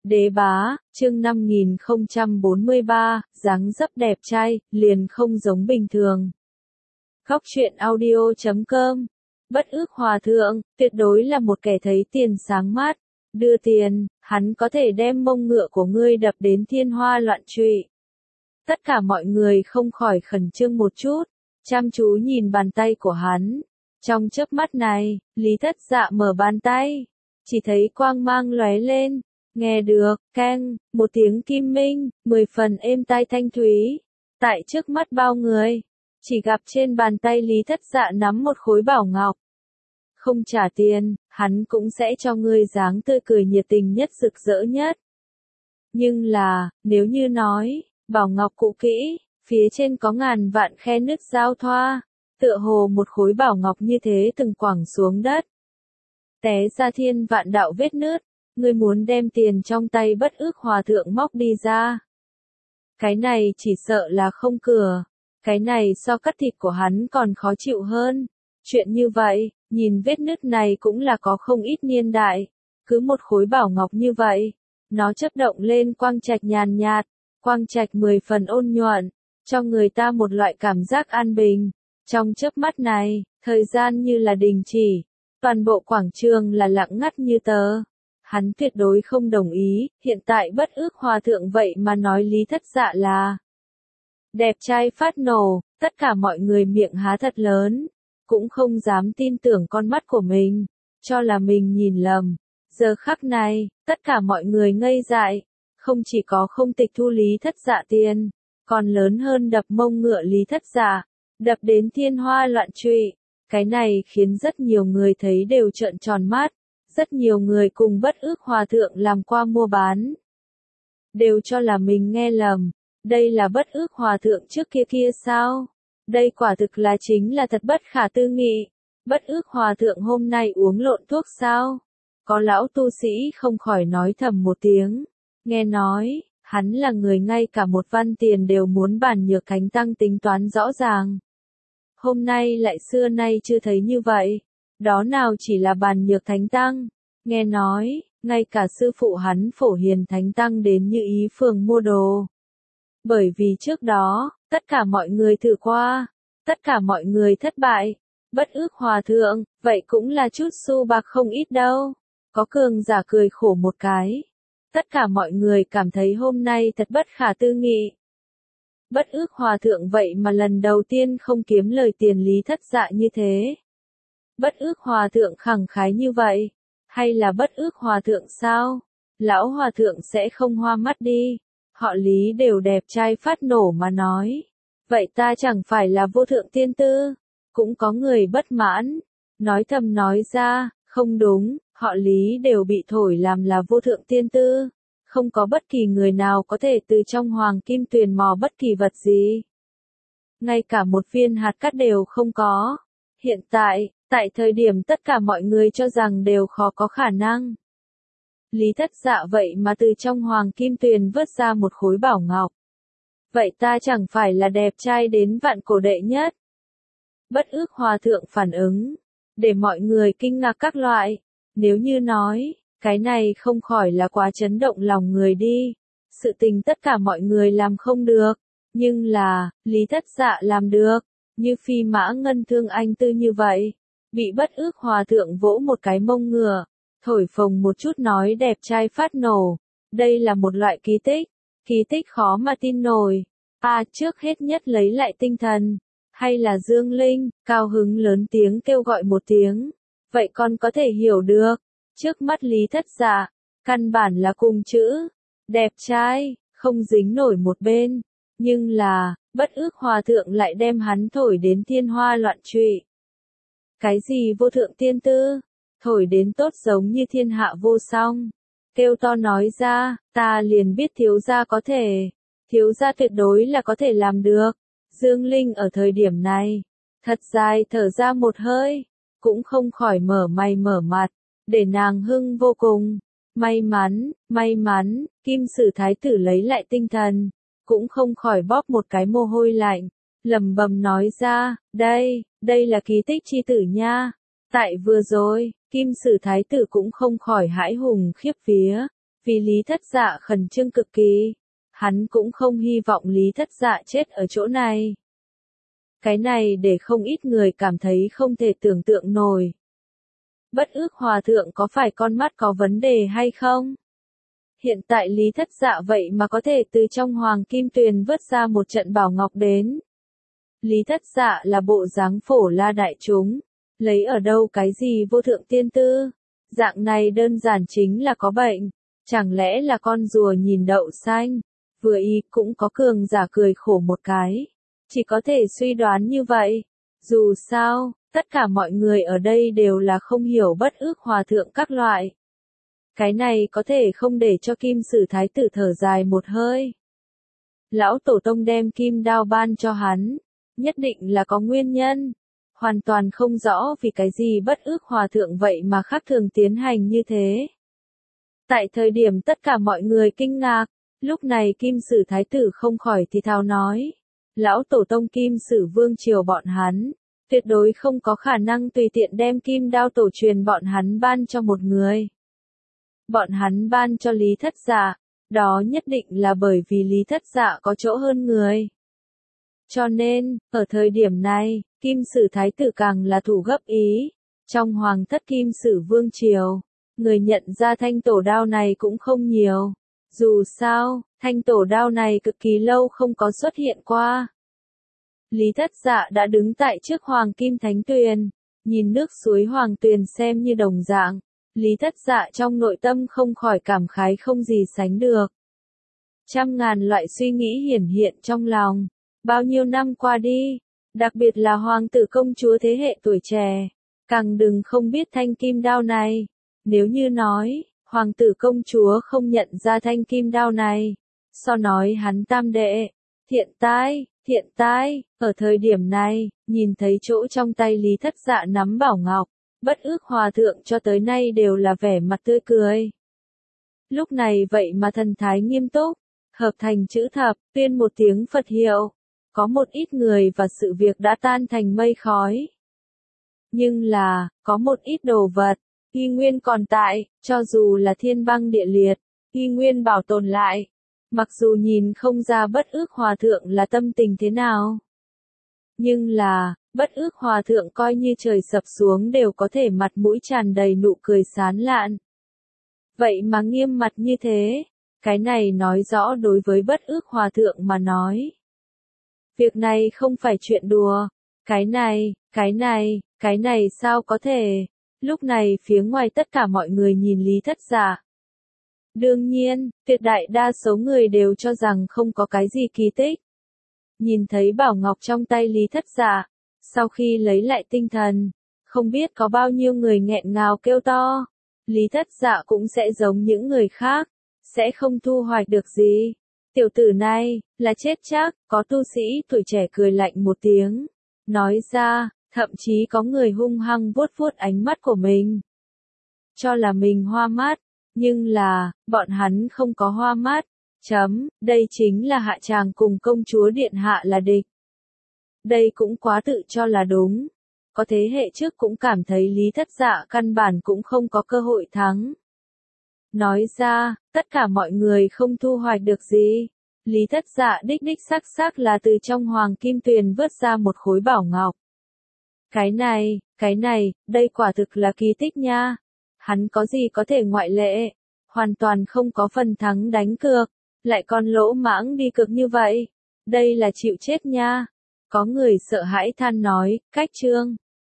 Đế bá, chương 5043, dáng dấp đẹp trai, liền không giống bình thường. Góc truyện audio.com. Bất ước hòa thượng, tuyệt đối là một kẻ thấy tiền sáng mắt. Đưa tiền, hắn có thể đem mông ngựa của ngươi đập đến thiên hoa loạn trụy. Tất cả mọi người không khỏi khẩn trương một chút, chăm chú nhìn bàn tay của hắn. Trong chớp mắt này, Lý Thất Dạ mở bàn tay, chỉ thấy quang mang lóe lên, nghe được, keng, một tiếng kim minh, 10 phần êm tai thanh thúy. Tại trước mắt bao người, chỉ gặp trên bàn tay Lý Thất Dạ nắm một khối bảo ngọc. Không trả tiền, hắn cũng sẽ cho ngươi dáng tươi cười nhiệt tình nhất rực rỡ nhất. Nhưng là, nếu như nói, bảo ngọc cũ kỹ, phía trên có ngàn vạn khe nứt giao thoa, tựa hồ một khối bảo ngọc như thế từng quẳng xuống đất. Té ra thiên vạn đạo vết nứt, ngươi muốn đem tiền trong tay bất ước hòa thượng móc đi ra. Cái này chỉ sợ là không cửa, cái này so cắt thịt của hắn còn khó chịu hơn. Chuyện như vậy, nhìn vết nứt này cũng là có không ít niên đại, cứ một khối bảo ngọc như vậy, nó chớp động lên quang trạch nhàn nhạt, quang trạch 10 phần ôn nhuận, cho người ta một loại cảm giác an bình. Trong chớp mắt này, thời gian như là đình chỉ, toàn bộ quảng trường là lặng ngắt như tờ. Hắn tuyệt đối không đồng ý, hiện tại bất ước hòa thượng vậy mà nói Lý Thất Dạ là đẹp trai phát nổ, tất cả mọi người miệng há thật lớn, cũng không dám tin tưởng con mắt của mình, cho là mình nhìn lầm. Giờ khắc này, tất cả mọi người ngây dại, không chỉ có không tịch thu Lý Thất Dạ tiền, còn lớn hơn đập mông ngựa Lý Thất Dạ, đập đến thiên hoa loạn trụy. Cái này khiến rất nhiều người thấy đều trợn tròn mắt. Rất nhiều người cùng bất ước hòa thượng làm qua mua bán, đều cho là mình nghe lầm. Đây là bất ước hòa thượng trước kia kia sao? Đây quả thực là chính là thật bất khả tư nghị. Bất ước hòa thượng hôm nay uống lộn thuốc sao? Có lão tu sĩ không khỏi nói thầm một tiếng. Nghe nói, hắn là người ngay cả một văn tiền đều muốn bản nhược thánh tăng tính toán rõ ràng. Hôm nay lại xưa nay chưa thấy như vậy. Đó nào chỉ là bàn nhược thánh tăng, nghe nói, ngay cả sư phụ hắn Phổ Hiền thánh tăng đến Như Ý phường mua đồ. Bởi vì trước đó, tất cả mọi người thử qua, tất cả mọi người thất bại, bất ước hòa thượng, vậy cũng là chút xu bạc không ít đâu. Có cường giả cười khổ một cái. Tất cả mọi người cảm thấy hôm nay thật bất khả tư nghị. Bất ước hòa thượng vậy mà lần đầu tiên không kiếm lời tiền Lý Thất Dạ như thế. Bất ước hòa thượng khẳng khái như vậy, hay là bất ước hòa thượng sao? Lão hòa thượng sẽ không hoa mắt đi, họ Lý đều đẹp trai phát nổ mà nói. Vậy ta chẳng phải là vô thượng tiên tư? Cũng có người bất mãn, nói thầm nói ra, không đúng, họ Lý đều bị thổi làm là vô thượng tiên tư. Không có bất kỳ người nào có thể từ trong hoàng kim tuyền mò bất kỳ vật gì. Ngay cả một viên hạt cát đều không có. Hiện tại, tại thời điểm tất cả mọi người cho rằng đều khó có khả năng. Lý Thất Dạ vậy mà từ trong hoàng kim tuyền vớt ra một khối bảo ngọc. Vậy ta chẳng phải là đẹp trai đến vạn cổ đệ nhất. Bất ước hòa thượng phản ứng, để mọi người kinh ngạc các loại. Nếu như nói, cái này không khỏi là quá chấn động lòng người đi. Sự tình tất cả mọi người làm không được, nhưng là, Lý Thất Dạ làm được. Như phi mã ngân thương anh tư như vậy, bị bất ước hòa thượng vỗ một cái mông ngựa, thổi phồng một chút nói đẹp trai phát nổ. Đây là một loại kỳ tích khó mà tin nổi. Trước hết nhất lấy lại tinh thần, hay là Dương Linh, cao hứng lớn tiếng kêu gọi một tiếng. Vậy con có thể hiểu được, trước mắt Lý Thất Dạ, căn bản là cùng chữ, đẹp trai, không dính nổi một bên. Nhưng là, bất ước hòa thượng lại đem hắn thổi đến thiên hoa loạn trụy. Cái gì vô thượng tiên tư? Thổi đến tốt giống như thiên hạ vô song. Kêu to nói ra, ta liền biết thiếu gia có thể. Thiếu gia tuyệt đối là có thể làm được. Dương Linh ở thời điểm này, thật dài thở ra một hơi, cũng không khỏi mở mày mở mặt, để nàng hưng vô cùng. May mắn, Kim Sử Thái tử lấy lại tinh thần. Cũng không khỏi bóp một cái mồ hôi lạnh, lẩm bẩm nói ra, đây là kỳ tích chi tử nha. Tại vừa rồi, Kim Sử Thái tử cũng không khỏi hãi hùng khiếp vía, Vì Lý Thất Dạ khẩn trương cực kỳ, hắn cũng không hy vọng Lý Thất Dạ chết ở chỗ này. Cái này để không ít người cảm thấy không thể tưởng tượng nổi. Bất Ước Hòa Thượng có phải con mắt có vấn đề hay không? Hiện tại Lý Thất Dạ vậy mà có thể từ trong Hoàng Kim Tuyền vớt ra một trận bảo ngọc đến. Lý Thất Dạ là bộ dáng phổ la đại chúng, lấy ở đâu cái gì vô thượng tiên tư? Dạng này đơn giản chính là có bệnh, chẳng lẽ là con rùa nhìn đậu xanh? Vừa ý cũng có cường giả cười khổ một cái. Chỉ có thể suy đoán như vậy. Dù sao, tất cả mọi người ở đây đều là không hiểu Bất Ước Hòa Thượng các loại. Cái này có thể không để cho Kim Sử Thái tử thở dài một hơi. Lão Tổ Tông đem kim đao ban cho hắn, nhất định là có nguyên nhân. Hoàn toàn không rõ vì cái gì Bất Ước Hòa Thượng vậy mà khác thường tiến hành như thế. Tại thời điểm tất cả mọi người kinh ngạc, lúc này Kim Sử Thái tử không khỏi thì thào nói. Lão Tổ Tông Kim Sử Vương triều bọn hắn, tuyệt đối không có khả năng tùy tiện đem kim đao tổ truyền bọn hắn ban cho một người. Bọn hắn ban cho Lý Thất Dạ, đó nhất định là bởi vì Lý Thất Dạ có chỗ hơn người. Cho nên, ở thời điểm này, Kim Sử Thái tử càng là thủ gấp ý. Trong Hoàng thất Kim Sử Vương triều, người nhận ra thanh tổ đao này cũng không nhiều. Dù sao, thanh tổ đao này cực kỳ lâu không có xuất hiện qua. Lý Thất Dạ đã đứng tại trước Hoàng Kim Thánh Tuyền, nhìn nước suối Hoàng Tuyền xem như đồng dạng. Lý Thất Dạ trong nội tâm không khỏi cảm khái không gì sánh được. Trăm ngàn loại suy nghĩ hiển hiện trong lòng. Bao nhiêu năm qua đi, đặc biệt là hoàng tử công chúa thế hệ tuổi trẻ, càng đừng không biết thanh kim đao này. Nếu như nói, hoàng tử công chúa không nhận ra thanh kim đao này, so nói hắn tam đệ, thiện tai, ở thời điểm này, nhìn thấy chỗ trong tay Lý Thất Dạ nắm bảo ngọc, Bất Ước Hòa Thượng cho tới nay đều là vẻ mặt tươi cười. Lúc này vậy mà thần thái nghiêm túc, hợp thành chữ thập, tuyên một tiếng Phật hiệu. Có một ít người và sự việc đã tan thành mây khói. Nhưng là, có một ít đồ vật, y nguyên còn tại, cho dù là thiên băng địa liệt, y nguyên bảo tồn lại. Mặc dù nhìn không ra Bất Ước Hòa Thượng là tâm tình thế nào. Nhưng là, Bất Ước Hòa Thượng coi như trời sập xuống đều có thể mặt mũi tràn đầy nụ cười sán lạn. Vậy mà nghiêm mặt như thế, cái này nói rõ đối với Bất Ước Hòa Thượng mà nói. Việc này không phải chuyện đùa. Cái này sao có thể? Lúc này phía ngoài tất cả mọi người nhìn Lý Thất Dạ. Đương nhiên, tuyệt đại đa số người đều cho rằng không có cái gì kỳ tích. Nhìn thấy bảo ngọc trong tay Lý Thất Dạ, sau khi lấy lại tinh thần, không biết có bao nhiêu người nghẹn ngào kêu to. Lý Thất Dạ cũng sẽ giống những người khác, sẽ không thu hoạch được gì. Tiểu tử này, là chết chắc, có tu sĩ tuổi trẻ cười lạnh một tiếng. Nói ra, thậm chí có người hung hăng vuốt vuốt ánh mắt của mình. Cho là mình hoa mắt, nhưng là, bọn hắn không có hoa mắt. Đây chính là hạ tràng cùng công chúa điện hạ là địch. Đây cũng quá tự cho là đúng. Có thế hệ trước cũng cảm thấy Lý Thất Dạ căn bản cũng không có cơ hội thắng. Nói ra, tất cả mọi người không thu hoạch được gì. Lý Thất Dạ đích xác là từ trong Hoàng Kim Tuyền vớt ra một khối bảo ngọc. Cái này, đây quả thực là kỳ tích nha. Hắn có gì có thể ngoại lệ, hoàn toàn không có phần thắng đánh cược, lại còn lỗ mãng đi cược như vậy. Đây là chịu chết nha. Có người sợ hãi than nói, cách chương.